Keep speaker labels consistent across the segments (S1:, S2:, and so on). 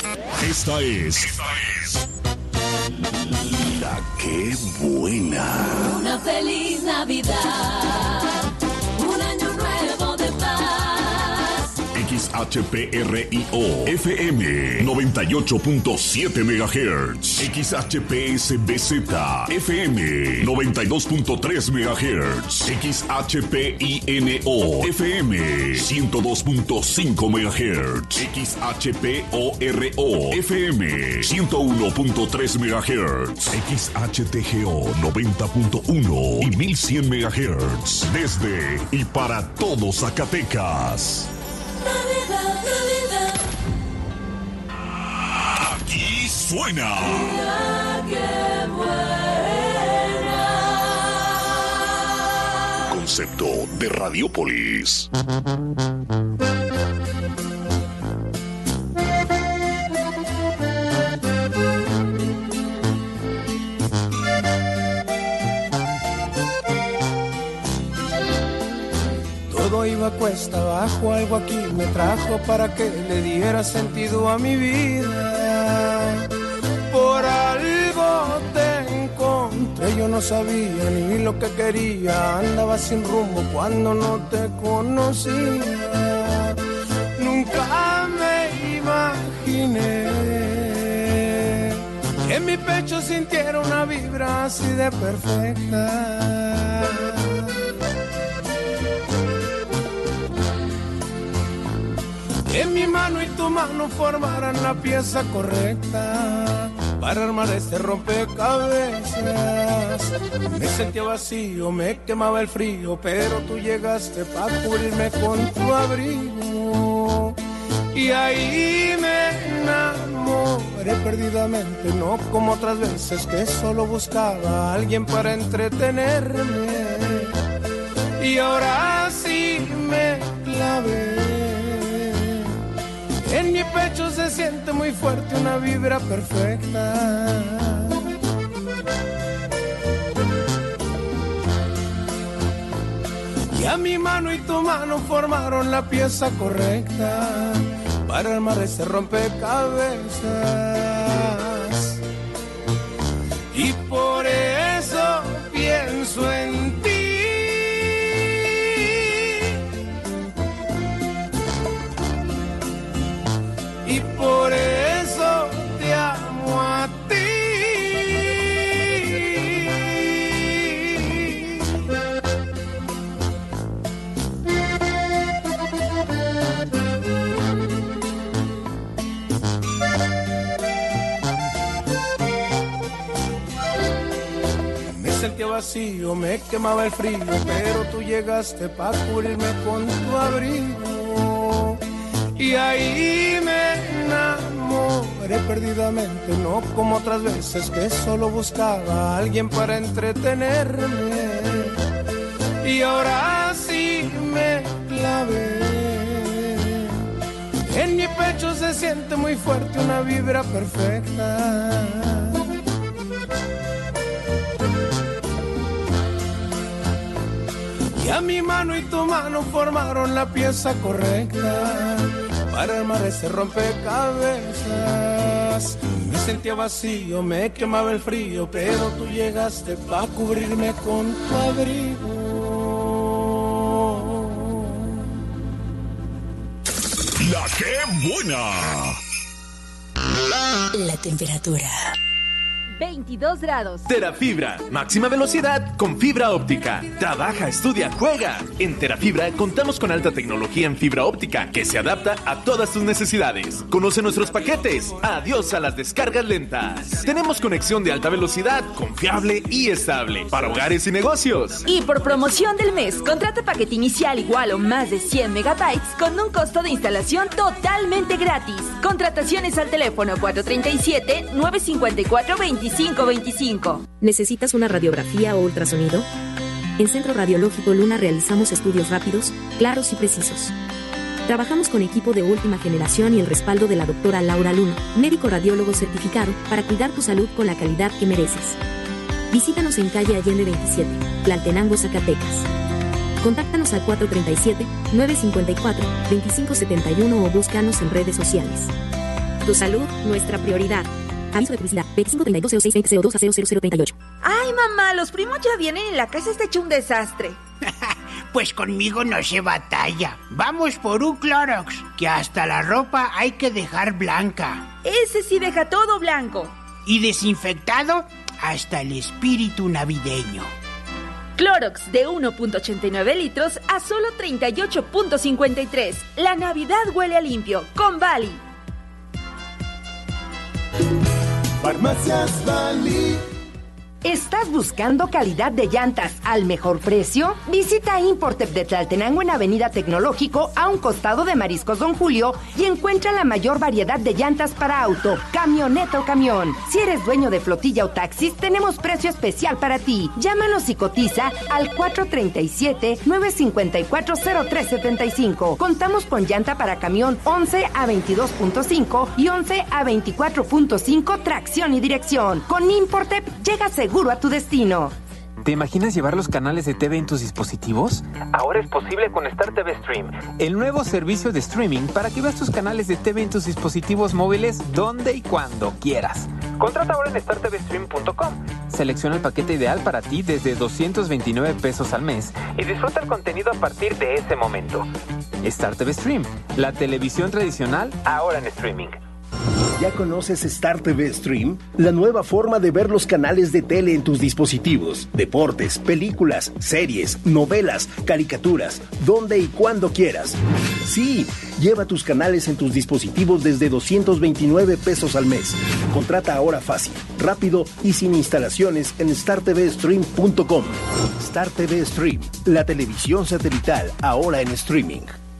S1: Esta es La Que Buena.
S2: Una feliz Navidad, un año nuevo de paz.
S1: XHPRIO FM 98.7 MHz. XHPSBZ FM 92.3 MHz. XHPINO FM 102.5 MHz. XHPORO FM 101.3 MHz. XHTGO 90.1 y 1100 MHz. Desde y para todo Zacatecas.
S2: Navidad, Navidad.
S1: Aquí suena
S2: La Que Buena.
S1: Concepto de Radiópolis.
S3: Todo iba cuesta abajo, algo aquí me trajo para que le diera sentido a mi vida. Por algo te encontré, yo no sabía ni lo que quería, andaba sin rumbo cuando no te conocía. Nunca me imaginé que en mi pecho sintiera una vibra así de perfecta. Que mi mano y tu mano formaran la pieza correcta para armar este rompecabezas. Me sentía vacío, me quemaba el frío, pero tú llegaste para cubrirme con tu abrigo. Y ahí me enamoré perdidamente, no como otras veces que solo buscaba a alguien para entretenerme. Y ahora sí me clavé. En mi pecho se siente muy fuerte una vibra perfecta. Y a mi mano y tu mano formaron la pieza correcta para armar ese rompecabezas. Y por eso pienso en ti. Y por eso te amo a ti. Me sentía vacío, me quemaba el frío, pero tú llegaste para cubrirme con tu abrigo. Y ahí me enamoré perdidamente, no como otras veces que solo buscaba a alguien para entretenerme. Y ahora sí me clavé. En mi pecho se siente muy fuerte una vibra perfecta. Y a mi mano y tu mano formaron la pieza correcta para armar ese rompecabezas. Me sentía vacío, me quemaba el frío, pero tú llegaste para cubrirme con tu abrigo.
S1: La Que Buena.
S2: La temperatura.
S4: 22 grados.
S5: Terafibra, máxima velocidad con fibra óptica. Trabaja, estudia, juega. En Terafibra contamos con alta tecnología en fibra óptica que se adapta a todas tus necesidades. Conoce nuestros paquetes. Adiós a las descargas lentas. Tenemos conexión de alta velocidad, confiable y estable para hogares y negocios.
S4: Y por promoción del mes, contrata paquete inicial igual o más de 100 megabytes con un costo de instalación totalmente gratis. Contrataciones al teléfono 437-954-2525.
S6: ¿Necesitas una radiografía o ultrasonido? En Centro Radiológico Luna realizamos estudios rápidos, claros y precisos. Trabajamos con equipo de última generación y el respaldo de la doctora Laura Luna, médico radiólogo certificado, para cuidar tu salud con la calidad que mereces. Visítanos en calle Allende 27, Tlaltenango, Zacatecas. Contáctanos al 437-954-2571 o búscanos en redes sociales. Tu salud, nuestra prioridad. Aviso de publicidad. 2532062002
S4: Ay, mamá, los primos ya vienen y la casa está hecha un desastre.
S7: Pues conmigo no se batalla. Vamos por un Clorox, que hasta la ropa hay que dejar blanca.
S4: Ese sí deja todo blanco.
S7: Y desinfectado hasta el espíritu navideño.
S4: Clorox de 1.89 litros a solo 38.53. La Navidad huele a limpio. Con Bali.
S8: Farmacias Bali.
S9: ¿Estás buscando calidad de llantas al mejor precio? Visita Importep de Tlaltenango en Avenida Tecnológico a un costado de Mariscos Don Julio y encuentra la mayor variedad de llantas para auto, camioneta o camión. Si eres dueño de flotilla o taxis, tenemos precio especial para ti. Llámanos y cotiza al 437-954-0375. Contamos con llanta para camión 11 a 22.5 y 11 a 24.5 tracción y dirección. Con Importep llega seguro a tu destino.
S10: ¿Te imaginas llevar los canales de TV en tus dispositivos? Ahora es posible con Star TV Stream, el nuevo servicio de streaming para que veas tus canales de TV en tus dispositivos móviles donde y cuando quieras. Contrata ahora en startvstream.com. Selecciona el paquete ideal para ti desde 229 pesos al mes y disfruta el contenido a partir de ese momento. Star TV Stream, la televisión tradicional ahora en streaming.
S11: ¿Ya conoces Star TV Stream? La nueva forma de ver los canales de tele en tus dispositivos. Deportes, películas, series, novelas, caricaturas, donde y cuando quieras. Sí, lleva tus canales en tus dispositivos desde 229 pesos al mes. Contrata ahora fácil, rápido y sin instalaciones en startvstream.com. Star TV Stream, la televisión satelital ahora en streaming.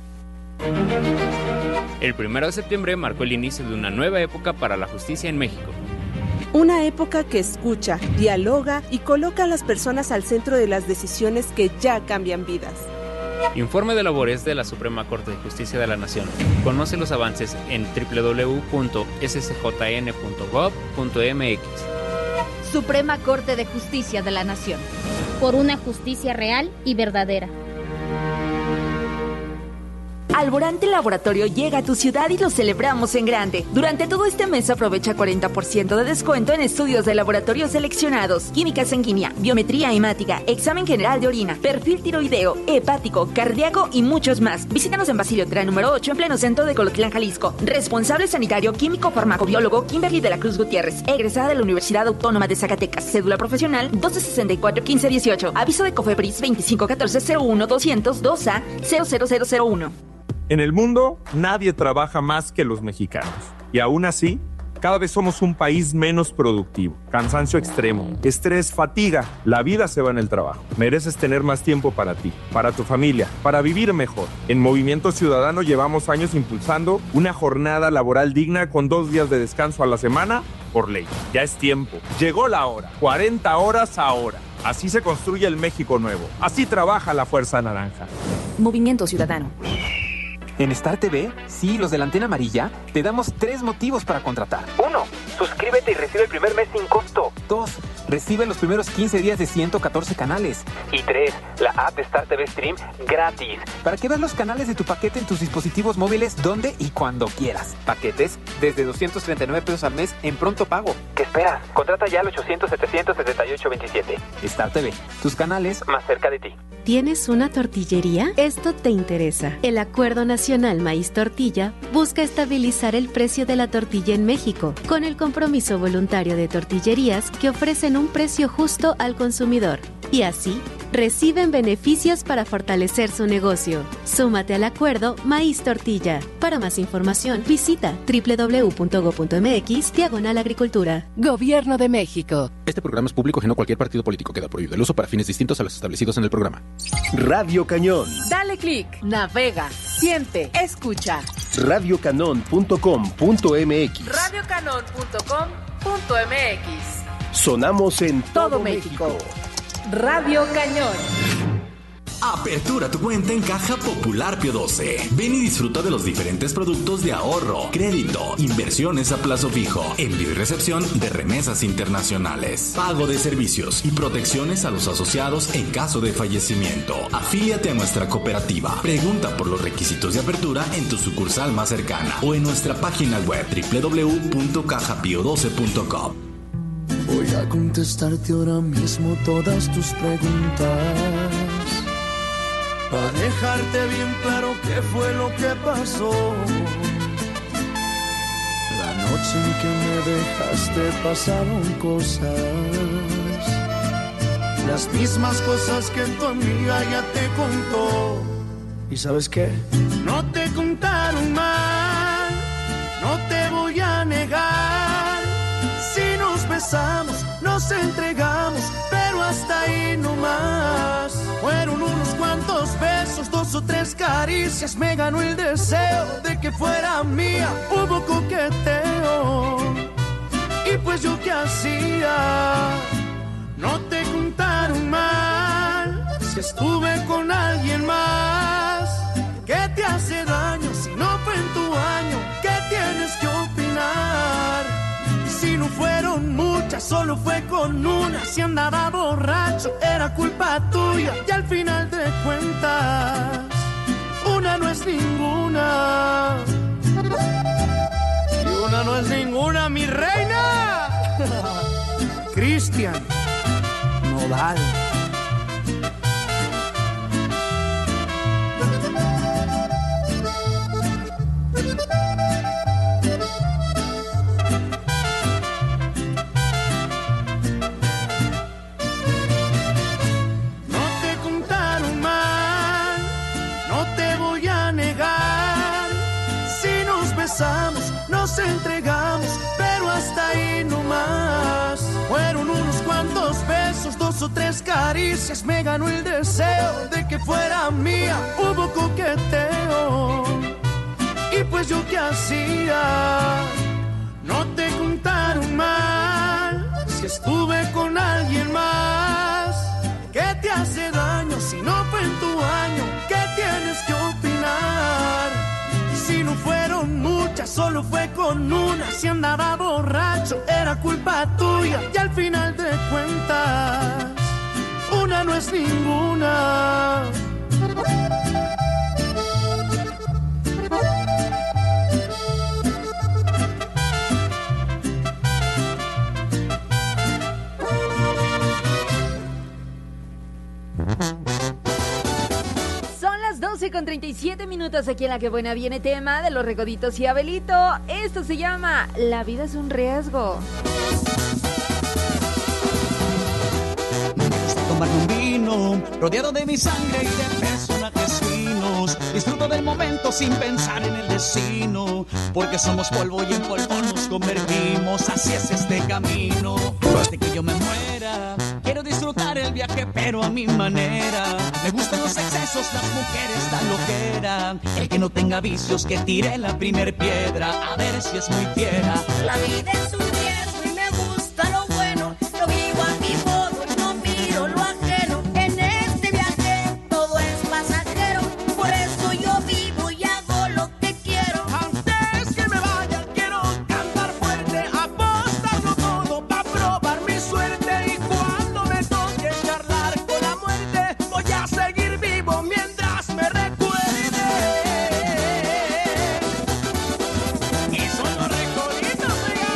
S12: El 1 de septiembre marcó el inicio de una nueva época para la justicia en México.
S13: Una época que escucha, dialoga y coloca a las personas al centro de las decisiones que ya cambian vidas.
S12: Informe de labores de la Suprema Corte de Justicia de la Nación. Conoce los avances en www.scjn.gov.mx.
S14: Suprema Corte de Justicia de la Nación. Por una justicia real y verdadera.
S4: Alborante Laboratorio llega a tu ciudad y lo celebramos en grande. Durante todo este mes aprovecha 40% de descuento en estudios de laboratorio seleccionados, química sanguínea, biometría hemática, examen general de orina, perfil tiroideo, hepático, cardíaco y muchos más. Visítanos en Basilio Terán número 8 en pleno centro de Colotlán, Jalisco. Responsable sanitario químico farmacobiólogo Kimberly de la Cruz Gutiérrez, egresada de la Universidad Autónoma de Zacatecas. Cédula profesional 1264-1518. Aviso de Cofepris 2514-01-200 2A 00001.
S15: En el mundo, nadie trabaja más que los mexicanos. Y aún así, cada vez somos un país menos productivo. Cansancio extremo, estrés, fatiga. La vida se va en el trabajo. Mereces tener más tiempo para ti, para tu familia, para vivir mejor. En Movimiento Ciudadano llevamos años impulsando una jornada laboral digna con 2 días de descanso a la semana por ley. Ya es tiempo. Llegó la hora. 40 horas ahora. Así se construye el México nuevo. Así trabaja la Fuerza Naranja.
S4: Movimiento Ciudadano.
S10: En Star TV, sí, los de la antena amarilla, te damos 3 motivos para contratar. 1. Suscríbete y recibe el primer mes sin costo. 2. Recibe los primeros 15 días de 114 canales. Y 3. La app de Star TV Stream gratis. Para que veas los canales de tu paquete en tus dispositivos móviles donde y cuando quieras. Paquetes desde 239 pesos al mes en pronto pago. ¿Qué esperas? Contrata ya al 800-700-7827. Star TV, tus canales más cerca de ti.
S6: ¿Tienes una tortillería? Esto te interesa. El Acuerdo Nacional Maíz Tortilla busca estabilizar el precio de la tortilla en México, con el compromiso voluntario de tortillerías que ofrecen un precio justo al consumidor. Y así, reciben beneficios para fortalecer su negocio. Súmate al Acuerdo Maíz Tortilla. Para más información, visita www.go.mx/agricultura.
S16: Gobierno de México.
S17: Este programa es público ajeno a cualquier partido político. Queda prohibido el uso para fines distintos a los establecidos en el programa.
S11: Radio Cañón.
S16: Dale clic, navega, siente, escucha.
S11: radiocanon.com.mx.
S16: radiocanon.com.mx.
S11: Sonamos en
S16: todo México. Radio Cañón.
S8: Apertura tu cuenta en Caja Popular Pío 12. Ven y disfruta de los diferentes productos de ahorro, crédito, inversiones a plazo fijo, envío y recepción de remesas internacionales, pago de servicios y protecciones a los asociados en caso de fallecimiento. Afíliate a nuestra cooperativa. Pregunta por los requisitos de apertura en tu sucursal más cercana o en nuestra página web www.cajapio12.com.
S18: Voy a contestarte ahora mismo todas tus preguntas, para dejarte bien claro qué fue lo que pasó. La noche en que me dejaste pasaron cosas, las mismas cosas que tu amiga ya te contó. ¿Y sabes qué? No te contaron mal, no te voy a negar. Si nos besamos, nos entregamos, pero hasta ahí no más. Fueron unos cuantos besos, 2 o 3 caricias, me ganó el deseo de que fuera mía. Hubo coqueteo, y pues yo qué hacía. No te contaron mal, si estuve con alguien más. ¿Qué te hace daño si no fue en tu año? ¿Qué tienes que opinar? Si no fueron muchas, solo fue con una. Si andaba borracho, era culpa tuya. Y al final de cuentas, una no es ninguna. Y una no es ninguna, mi reina. Cristian Nodal. Nos entregamos, pero hasta ahí no más. Fueron unos cuantos besos, 2 o 3 caricias, me ganó el deseo de que fuera mía. Hubo coqueteo, y pues yo qué hacía. No te contaron mal, si estuve con alguien más. ¿Qué te hace daño si no fue en tu año? ¿Qué tienes que opinar? Si no fueron muchas, solo fue con una. Si andaba borracho, era culpa tuya. Y al final de cuentas, una no es ninguna.
S4: Con 37 minutos aquí en La Que Buena viene tema de Los Recoditos y Abelito. Esto se llama La vida es un riesgo.
S19: Me gusta tomarme un vino, rodeado de mi sangre y de personajes finos. Disfruto del momento sin pensar en el destino, porque somos polvo y en polvo nos convertimos. Así es este camino. Hasta que yo me muera, quiero disfrutar el viaje pero a mi manera. Me gustan los excesos, las mujeres, la loquera. El que no tenga vicios que tire la primer piedra, a ver si es muy fiera.
S2: La vida es un riesgo y me gusta lo bueno. Lo vivo a mi modo, no miro lo ajeno. En este viaje todo es pasajero, por eso yo vivo y hago lo que quiero.
S18: Antes que me vaya quiero cantar fuerte, apostarlo todo pa' probar mi suerte. Y cuando me toque charlar con la muerte, voy a seguir vivo mientras me recuerde. Y son los recoditos,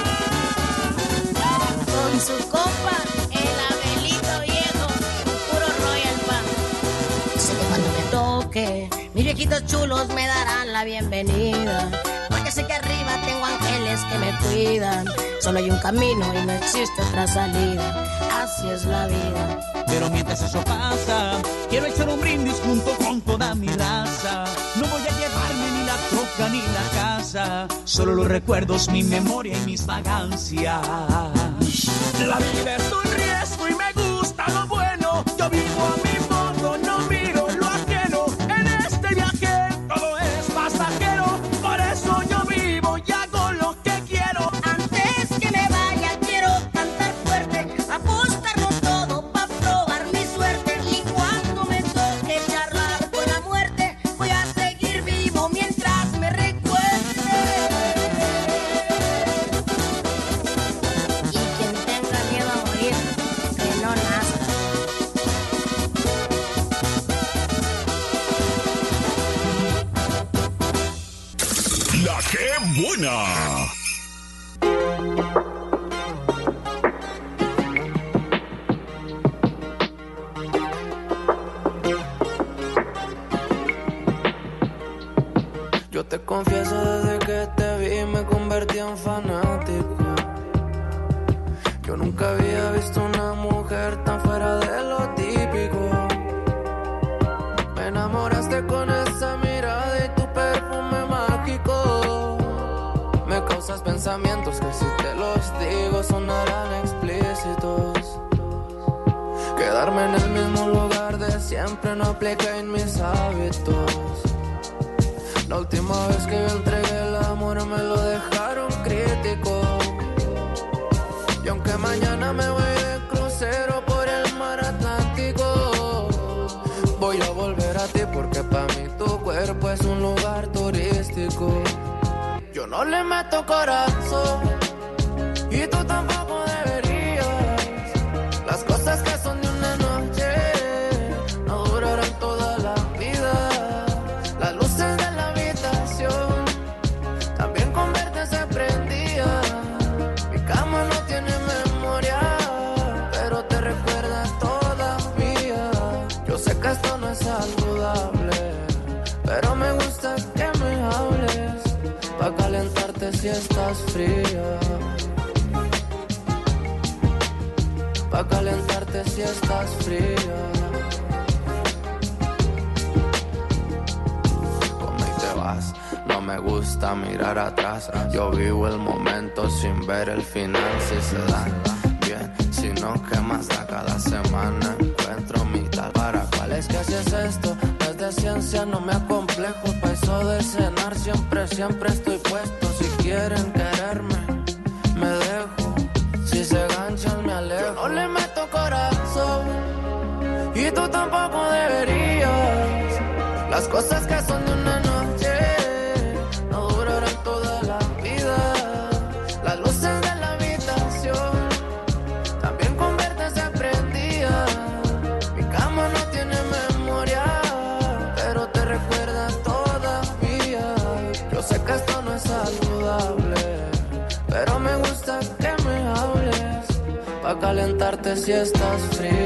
S2: Con su compa, el Abelito viejo, puro Royal Pan. Sé que cuando me toque, mis viejitos chulos me darán la bienvenida, porque sé que arriba tengo ángeles que me cuidan. Solo hay un camino y no existe otra salida, así es la vida.
S19: Pero mientras eso pasa, quiero echar un brindis junto con toda mi raza. No voy a llevarme ni la troca ni la casa, solo los recuerdos, mi memoria y mis vagancias.
S18: La vida es un riesgo y me gusta lo bueno. Yo vivo a mi modo, no miro lo ajeno. En este viaje todo es pasajero, por eso yo vivo y hago lo que quiero.
S2: Antes que me vaya quiero cantar fuerte, apostarlo todo pa' probar mi suerte. Y cuando me toque echar
S1: suena.
S20: Yo te confieso, desde que te vi me convertí en fanático. Yo nunca había visto una mujer tan fuera de lo típico. Me enamoraste con esa mirada y tu perfume mágico. Me causas pensamientos que si te los digo sonarán explícitos. Quedarme en el mismo lugar de siempre no aplica en mis hábitos. La última vez que yo entregué el amor me lo dejaron crítico. Y aunque mañana me voy de crucero por el mar Atlántico, voy a volver a ti porque para mí tu cuerpo es un lugar turístico. Yo no le meto corazón y tú tampoco deberías. Las cosas que son de una noche no durarán toda la vida. Las luces de la habitación también con verte se prendía. Mi cama no tiene memoria, pero te recuerda todavía. Yo sé que esto no es saludable, pero me gusta que me hables pa' calentarte si estás fría. Pa' calentarte si estás fría. Come y te vas, no me gusta mirar atrás. Yo vivo el momento sin ver el final. Si se da bien, si no, ¿qué más da? Cada semana encuentro mitad. ¿Para cuál es que haces esto? No es de ciencia, no me acomplejo. Pa' eso de cenar siempre estoy puesto. Si quieren quererme, me dejo. Si se ganchan me alejo. Yo no le meto corazón y tú tampoco deberías. Las cosas que son de una noche no durarán toda la vida. Las luces de la habitación también con verte se prendía. Mi cama no tiene memoria, pero te recuerda todavía. Yo sé que esto no es saludable, pero me gusta que me hables pa' calentarte si estás fría.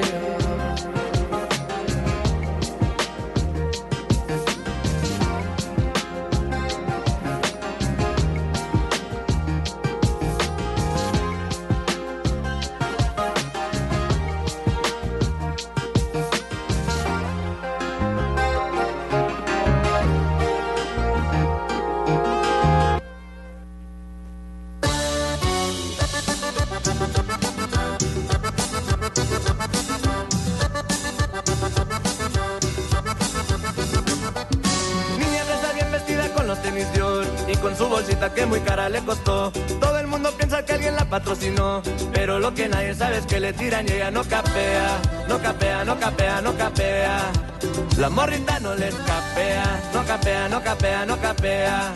S21: Con su bolsita que muy cara le costó. Todo el mundo piensa que alguien la patrocinó, pero lo que nadie sabe es que le tiran y ella no capea. No capea, no capea, no capea. La morrita no les capea. No capea, no capea, no capea.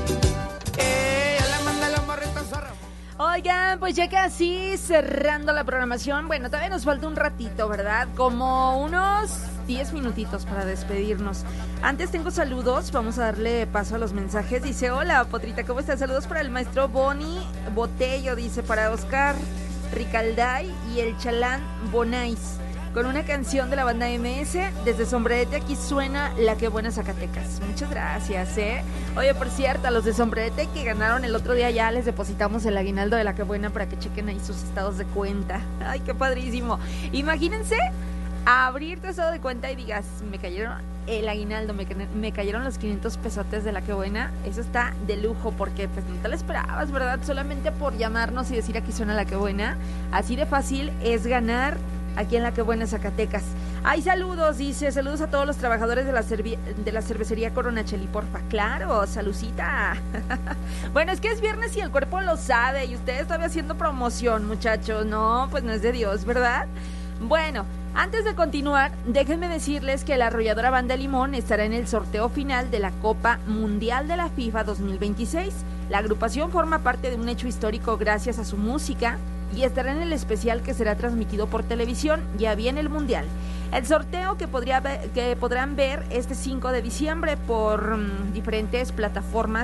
S21: Le manda la morrita zorra.
S4: Oigan, pues ya casi cerrando la programación. Bueno, todavía nos falta un ratito, ¿verdad? Como unos 10 minutitos para despedirnos. Antes tengo saludos, vamos a darle paso a los mensajes. Dice, hola Potrita, ¿cómo estás? Saludos para el maestro Boni Botello, dice, para Oscar Ricalday y el Chalán Bonais, con una canción de la banda MS. Desde Sombrerete aquí suena La Que Buena Zacatecas. Muchas gracias, Oye, por cierto, a los de Sombrerete que ganaron el otro día ya les depositamos el aguinaldo de La Que Buena para que chequen ahí sus estados de cuenta. Ay, qué padrísimo. Imagínense abrir tu estado de cuenta y digas, me cayeron el aguinaldo, me cayeron los 500 pesotes de La Que Buena. Eso está de lujo porque pues no te lo esperabas, ¿verdad? Solamente por llamarnos y decir aquí suena La Que Buena. Así de fácil es ganar aquí en La Que Buena Zacatecas. Hay saludos, dice, saludos a todos los trabajadores de la cervecería Coronacheli, porfa. Claro, salucita. Bueno, es que es viernes y el cuerpo lo sabe y ustedes todavía haciendo promoción, muchachos. No, pues no es de Dios, ¿verdad? Bueno, antes de continuar, déjenme decirles que la arrolladora Banda Limón estará en el sorteo final de la Copa Mundial de la FIFA 2026. La agrupación forma parte de un hecho histórico gracias a su música y estará en el especial que será transmitido por televisión. Ya viene el Mundial. El sorteo que podrán ver este 5 de diciembre por diferentes plataformas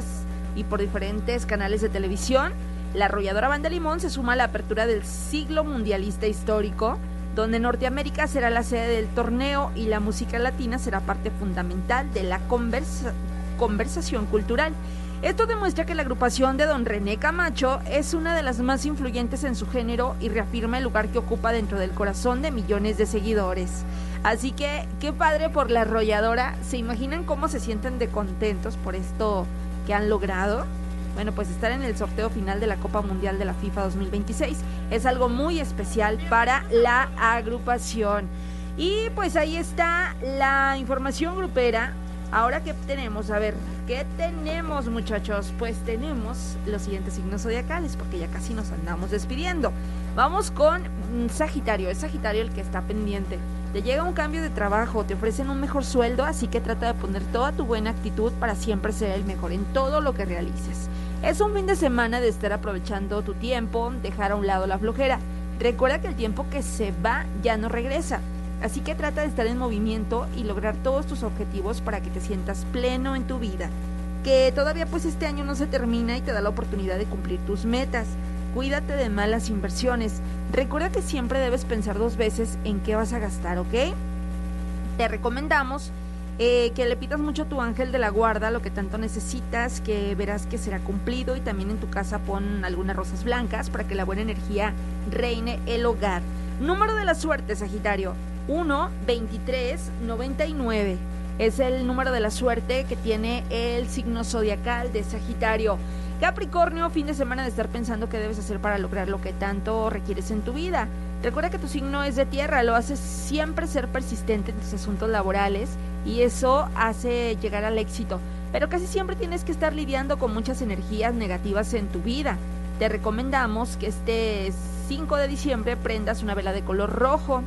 S4: y por diferentes canales de televisión. La arrolladora Banda Limón se suma a la apertura del Siglo Mundialista Histórico, donde Norteamérica será la sede del torneo y la música latina será parte fundamental de la conversación cultural. Esto demuestra que la agrupación de Don René Camacho es una de las más influyentes en su género y reafirma el lugar que ocupa dentro del corazón de millones de seguidores. Así que, qué padre por la arrolladora. ¿Se imaginan cómo se sienten de contentos por esto que han logrado? Bueno, pues estar en el sorteo final de la Copa Mundial de la FIFA 2026 es algo muy especial para la agrupación. Y pues ahí está la información grupera. Ahora, ¿qué tenemos? A ver, ¿qué tenemos, muchachos? Pues tenemos los siguientes signos zodiacales, porque ya casi nos andamos despidiendo. Vamos con Sagitario. Es Sagitario el que está pendiente. Te llega un cambio de trabajo, te ofrecen un mejor sueldo, así que trata de poner toda tu buena actitud para siempre ser el mejor en todo lo que realices. Es un fin de semana de estar aprovechando tu tiempo, dejar a un lado la flojera. Recuerda que el tiempo que se va ya no regresa. Así que trata de estar en movimiento y lograr todos tus objetivos para que te sientas pleno en tu vida. Que todavía pues este año no se termina y te da la oportunidad de cumplir tus metas. Cuídate de malas inversiones. Recuerda que siempre debes pensar 2 veces en qué vas a gastar, ¿ok? Te recomendamos que le pidas mucho a tu ángel de la guarda lo que tanto necesitas, que verás que será cumplido, y también en tu casa pon algunas rosas blancas para que la buena energía reine el hogar. Número de la suerte, Sagitario: 1, 23, 99. Es el número de la suerte que tiene el signo zodiacal de Sagitario. Capricornio, fin de semana de estar pensando qué debes hacer para lograr lo que tanto requieres en tu vida. Recuerda que tu signo es de tierra, lo hace siempre ser persistente en tus asuntos laborales y eso hace llegar al éxito. Pero casi siempre tienes que estar lidiando con muchas energías negativas en tu vida. Te recomendamos que este 5 de diciembre prendas una vela de color rojo.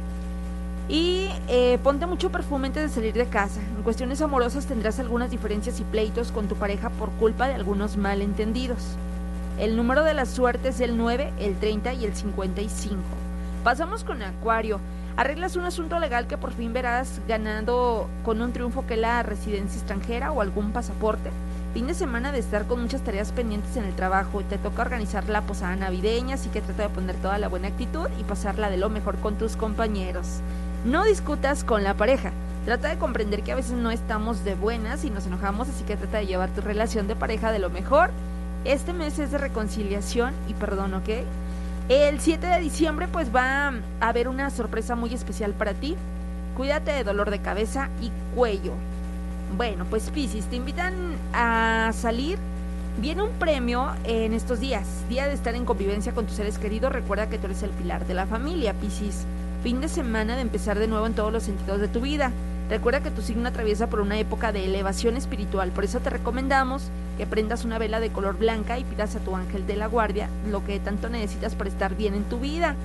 S4: Y ponte mucho perfume antes de salir de casa. En cuestiones amorosas tendrás algunas diferencias y pleitos con tu pareja por culpa de algunos malentendidos. El número de la suerte es el 9, el 30 y el 55. Pasamos con Acuario. Arreglas un asunto legal que por fin verás ganando con un triunfo, que la residencia extranjera o algún pasaporte. Fin de semana de estar con muchas tareas pendientes en el trabajo. Te toca organizar la posada navideña, así que trata de poner toda la buena actitud y pasarla de lo mejor con tus compañeros. No discutas con la pareja. Trata de comprender que a veces no estamos de buenas y nos enojamos, así que trata de llevar tu relación de pareja de lo mejor. Este mes es de reconciliación y perdón, ¿ok? El 7 de diciembre pues va a haber una sorpresa muy especial para ti. Cuídate de dolor de cabeza y cuello. Bueno, pues Piscis, te invitan a salir. Viene un premio en estos días, día de estar en convivencia con tus seres queridos. Recuerda que tú eres el pilar de la familia, Piscis. Fin de semana de empezar de nuevo en todos los sentidos de tu vida. Recuerda que tu signo atraviesa por una época de elevación espiritual, por eso te recomendamos que prendas una vela de color blanca y pidas a tu ángel de la guardia lo que tanto necesitas para estar bien en tu vida.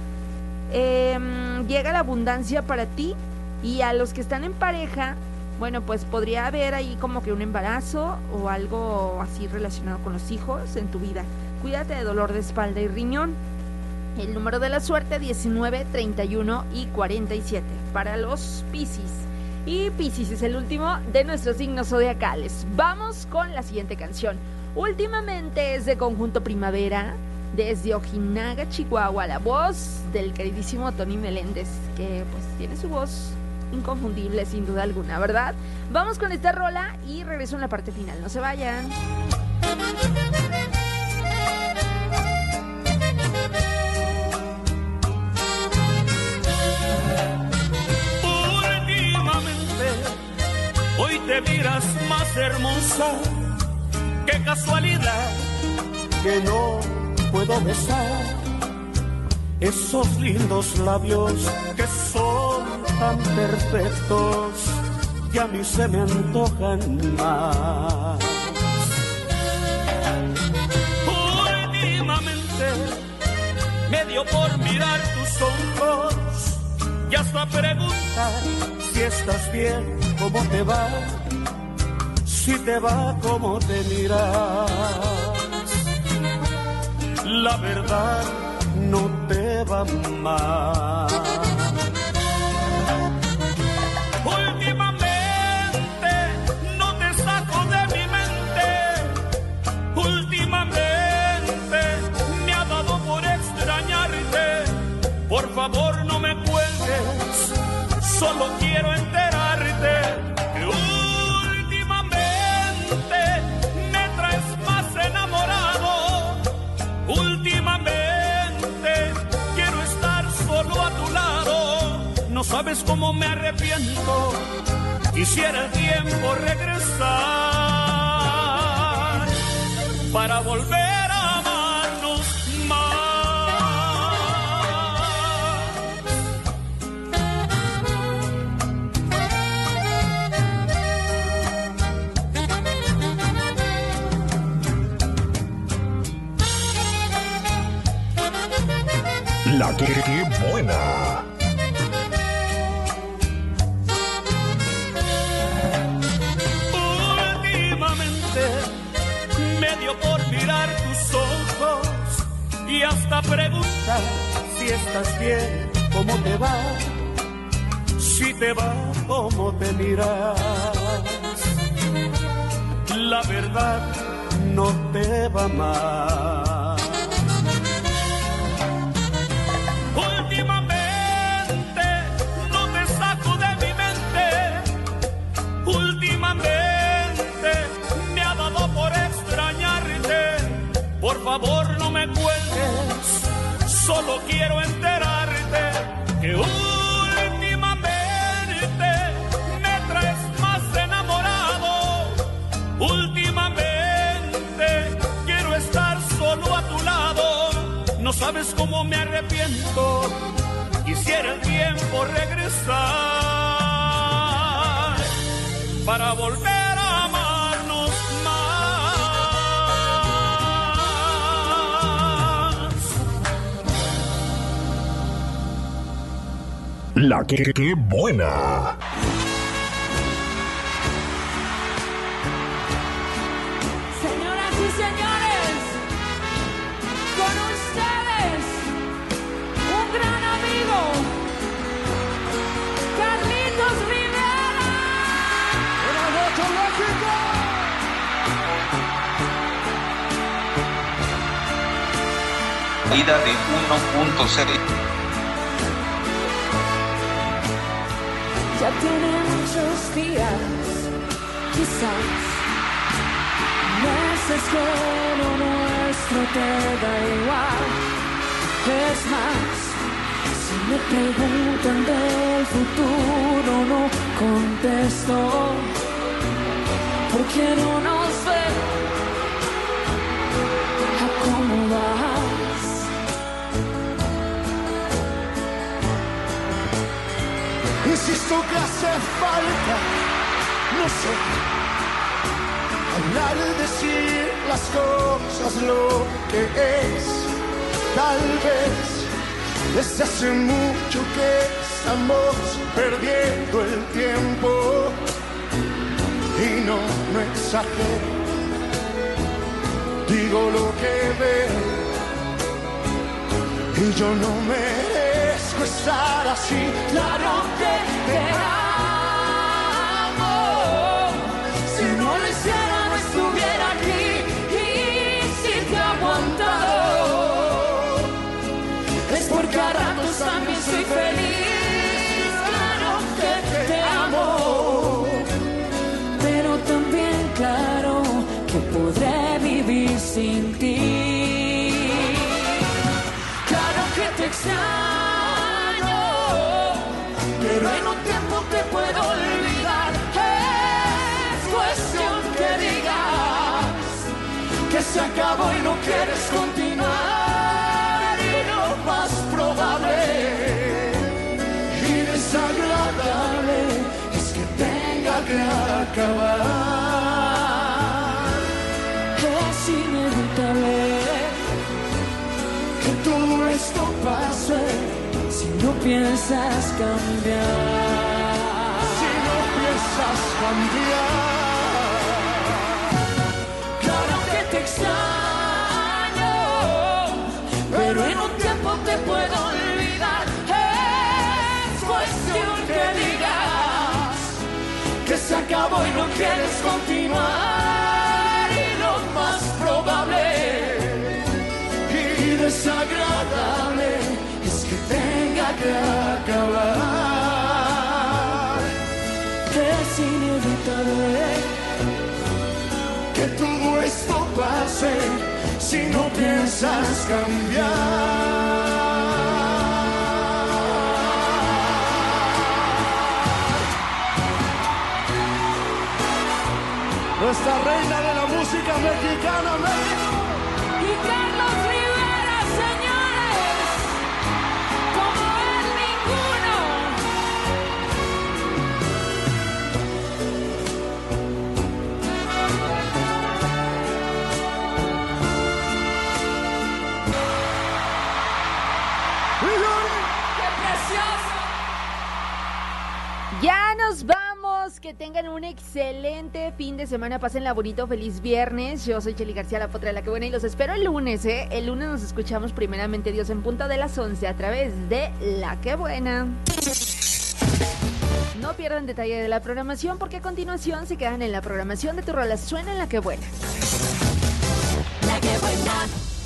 S4: Llega la abundancia para ti, y a los que están en pareja, bueno, pues podría haber ahí como que un embarazo o algo así relacionado con los hijos en tu vida. Cuídate de dolor de espalda y riñón. El número de la suerte: 19, 31 y 47 para los Piscis. Y Piscis es el último de nuestros signos zodiacales. Vamos con la siguiente canción. Últimamente es de Conjunto Primavera, desde Ojinaga, Chihuahua, la voz del queridísimo Tony Meléndez, que pues tiene su voz inconfundible sin duda alguna, ¿verdad? Vamos con esta rola y regreso en la parte final. No se vayan.
S3: Hoy te miras más hermosa, qué casualidad que no puedo besar esos lindos labios que son tan perfectos que a mí se me antojan más. Últimamente me dio por mirar tus ojos y hasta preguntar si estás bien, cómo te va, si te va, cómo te miras. La verdad no te va mal. Últimamente no te saco de mi mente. Por favor no me cuelgues, solo quiero enterarte que últimamente me traes más enamorado. Últimamente quiero estar solo a tu lado. No sabes cómo me arrepiento, quisiera el tiempo regresar para volver a amarnos más.
S1: La que buena.
S3: Me dio por mirar tus ojos y hasta preguntar si estás bien, cómo te va, si te va, cómo te miras. La verdad no te va mal. Últimamente no te saco de mi mente. Últimamente me ha dado por extrañarte. Por favor no me cuelgues, solo quiero enterarte que últimamente me traes más enamorado. Últimamente quiero estar solo a tu lado. No sabes cómo me arrepiento, quisiera el tiempo regresar para volver a amarnos más.
S1: La que buena.
S5: Señoras y señores, con ustedes, un gran amigo, Carlitos Rivera. Buenas noches, México.
S22: Vida de 1.6.
S5: Ya tiene muchos días, quizás meses que lo nuestro te da igual. Es más, si me preguntan del futuro no contesto, porque no nos ve a cómo vas.
S18: Insisto que hace falta, no sé, hablar y decir las cosas lo que es. Tal vez desde hace mucho que estamos perdiendo el tiempo y no exagero, digo lo que veo y yo no merezco estar así.
S5: Claro que te amo, si no lo hiciera no estuviera aquí. Y si te he aguantado es porque a ratos también soy feliz. Claro que te amo, pero también claro que podré vivir sin ti. Claro que te extraño, pero en un tiempo te puedo olvidar. Es cuestión que digas que se acabó y no quieres continuar. Y lo más probable y desagradable es que tenga que acabar. Es inevitable que todo esto pase si no piensas cambiar.
S18: Si no piensas cambiar.
S5: Claro que te extraño, pero en un tiempo te puedo olvidar. Es cuestión que digas que se acabó y no quieres continuar. Y lo más probable y desagradable es que tenga
S18: que acabar, que es inevitable que todo esto pase si no piensas cambiar. Nuestra reina de la música mexicana, México.
S5: Y Carlos Rivera, señores, como él ninguno. ¡Qué precioso!
S4: Ya nos vamos. Que tengan un excelente fin de semana. Pásenla bonito. Feliz viernes. Yo soy Chely García, la potra de La Que Buena, y los espero el lunes, ¿eh? El lunes nos escuchamos primeramente Dios en punto de las 11 a través de La Que Buena. No pierdan detalle de la programación, porque a continuación se quedan en la programación de Tu Rola Suena en La Que Buena.
S5: La Que Buena.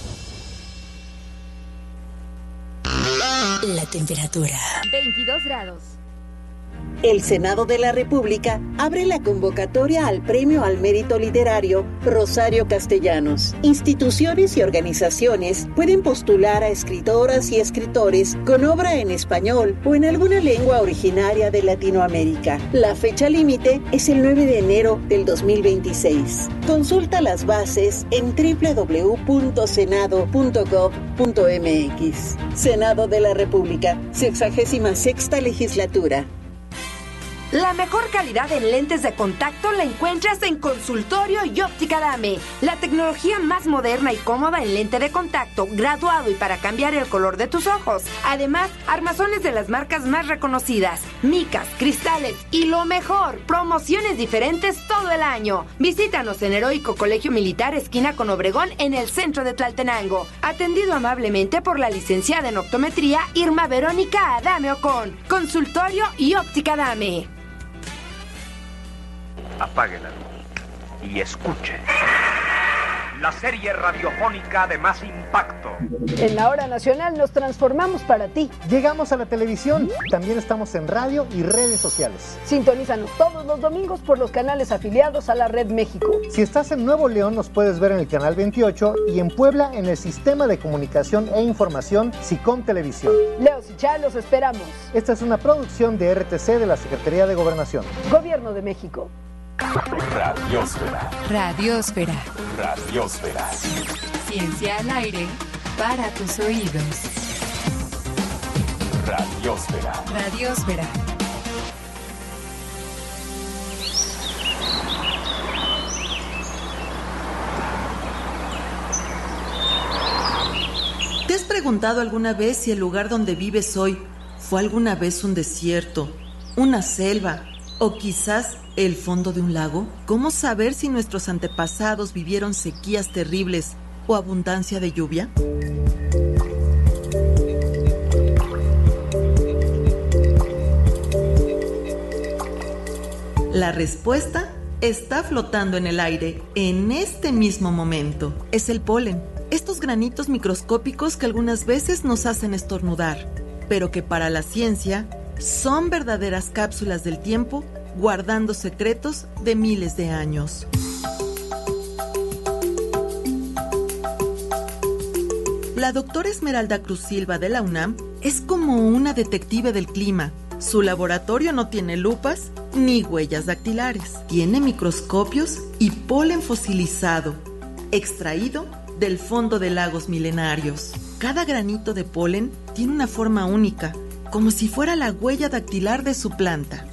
S7: La temperatura.
S4: 22 grados.
S9: El Senado de la República abre la convocatoria al Premio al Mérito Literario Rosario Castellanos. Instituciones y organizaciones pueden postular a escritoras y escritores con obra en español o en alguna lengua originaria de Latinoamérica. La fecha límite es el 9 de enero del 2026. Consulta las bases en www.senado.gov.mx. Senado de la República, 66ª legislatura.
S23: La mejor calidad en lentes de contacto la encuentras en Consultorio y Óptica Dame. La tecnología más moderna y cómoda en lente de contacto, graduado y para cambiar el color de tus ojos. Además, armazones de las marcas más reconocidas, micas, cristales y lo mejor, promociones diferentes todo el año. Visítanos en Heroico Colegio Militar, esquina con Obregón, en el centro de Tlaltenango. Atendido amablemente por la licenciada en optometría Irma Verónica Adame Ocon. Consultorio y Óptica Dame.
S24: Apague la luz y escuche la serie radiofónica de más impacto.
S25: En la Hora Nacional nos transformamos para ti.
S26: Llegamos a la televisión, también estamos en radio y redes sociales.
S25: Sintonízanos todos los domingos por los canales afiliados a la Red México.
S26: Si estás en Nuevo León, nos puedes ver en el canal 28 y en Puebla en el Sistema de Comunicación e Información SICOM Televisión.
S25: Leo y Chá, los esperamos.
S26: Esta es una producción de RTC de la Secretaría de Gobernación.
S25: Gobierno de México.
S1: Radiosfera.
S7: Radiosfera.
S1: Radiosfera.
S7: Ciencia al aire para tus oídos.
S1: Radiosfera.
S7: Radiosfera.
S27: ¿Te has preguntado alguna vez si el lugar donde vives hoy fue alguna vez un desierto, una selva o quizás el fondo de un lago? ¿Cómo saber si nuestros antepasados vivieron sequías terribles o abundancia de lluvia? La respuesta está flotando en el aire en este mismo momento. Es el polen. Estos granitos microscópicos que algunas veces nos hacen estornudar, pero que para la ciencia son verdaderas cápsulas del tiempo guardando secretos de miles de años. La doctora Esmeralda Cruz Silva de la UNAM es como una detective del clima. Su laboratorio no tiene lupas ni huellas dactilares. Tiene microscopios y polen fosilizado, extraído del fondo de lagos milenarios. Cada granito de polen tiene una forma única, como si fuera la huella dactilar de su planta.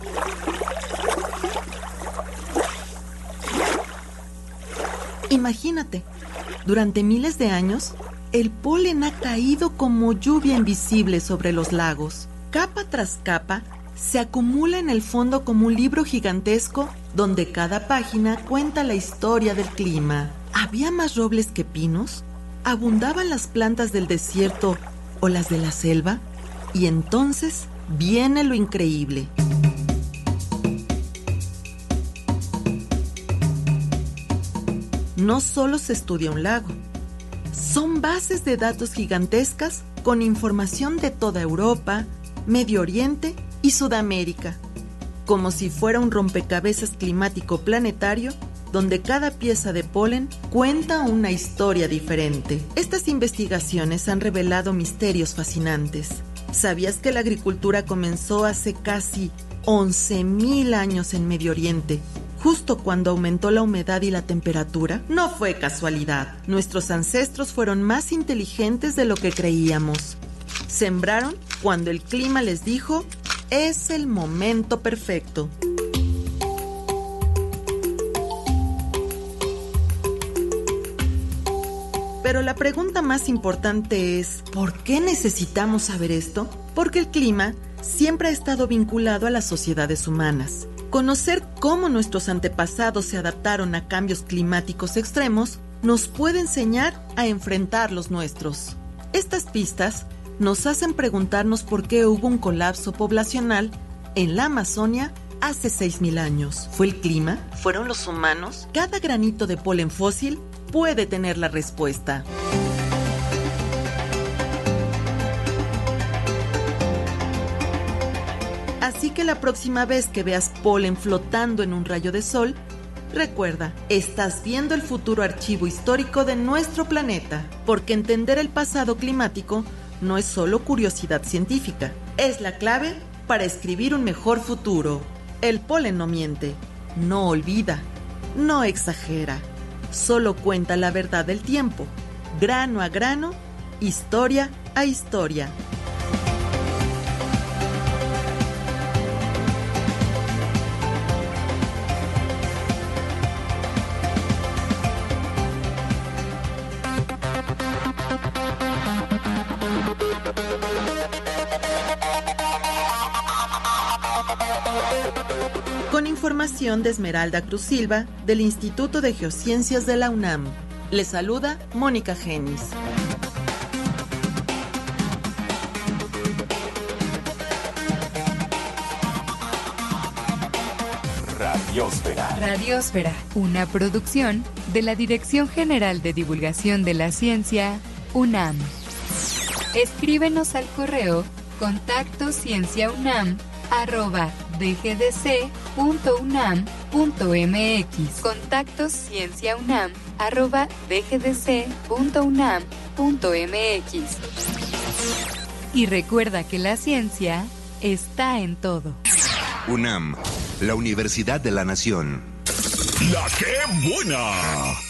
S27: Imagínate, durante miles de años, el polen ha caído como lluvia invisible sobre los lagos. Capa tras capa, se acumula en el fondo como un libro gigantesco donde cada página cuenta la historia del clima. ¿Había más robles que pinos? ¿Abundaban las plantas del desierto o las de la selva? Y entonces viene lo increíble. No solo se estudia un lago, son bases de datos gigantescas con información de toda Europa, Medio Oriente y Sudamérica, como si fuera un rompecabezas climático planetario donde cada pieza de polen cuenta una historia diferente. Estas investigaciones han revelado misterios fascinantes. ¿Sabías que la agricultura comenzó hace casi 11.000 años en Medio Oriente, justo cuando aumentó la humedad y la temperatura? No fue casualidad. Nuestros ancestros fueron más inteligentes de lo que creíamos. Sembraron cuando el clima les dijo, es el momento perfecto. Pero la pregunta más importante es, ¿por qué necesitamos saber esto? Porque el clima siempre ha estado vinculado a las sociedades humanas. Conocer cómo nuestros antepasados se adaptaron a cambios climáticos extremos nos puede enseñar a enfrentar los nuestros. Estas pistas nos hacen preguntarnos por qué hubo un colapso poblacional en la Amazonia hace 6.000 años. ¿Fue el clima? ¿Fueron los humanos? Cada granito de polen fósil puede tener la respuesta. Así que la próxima vez que veas polen flotando en un rayo de sol, recuerda, estás viendo el futuro archivo histórico de nuestro planeta, porque entender el pasado climático no es solo curiosidad científica, es la clave para escribir un mejor futuro. El polen no miente, no olvida, no exagera. Solo cuenta la verdad del tiempo, grano a grano, historia a historia. Con información de Esmeralda Cruz Silva, del Instituto de Geociencias de la UNAM. Les saluda Mónica Genis.
S1: Radiósfera.
S7: Radiósfera, una producción de la Dirección General de Divulgación de la Ciencia, UNAM. Escríbenos al correo contactocienciaunam@dgdc.unam.mx. contactocienciaunam@dgdc.unam.mx. Y recuerda que la ciencia está en todo.
S6: UNAM, la Universidad de la Nación.
S10: ¡La qué buena!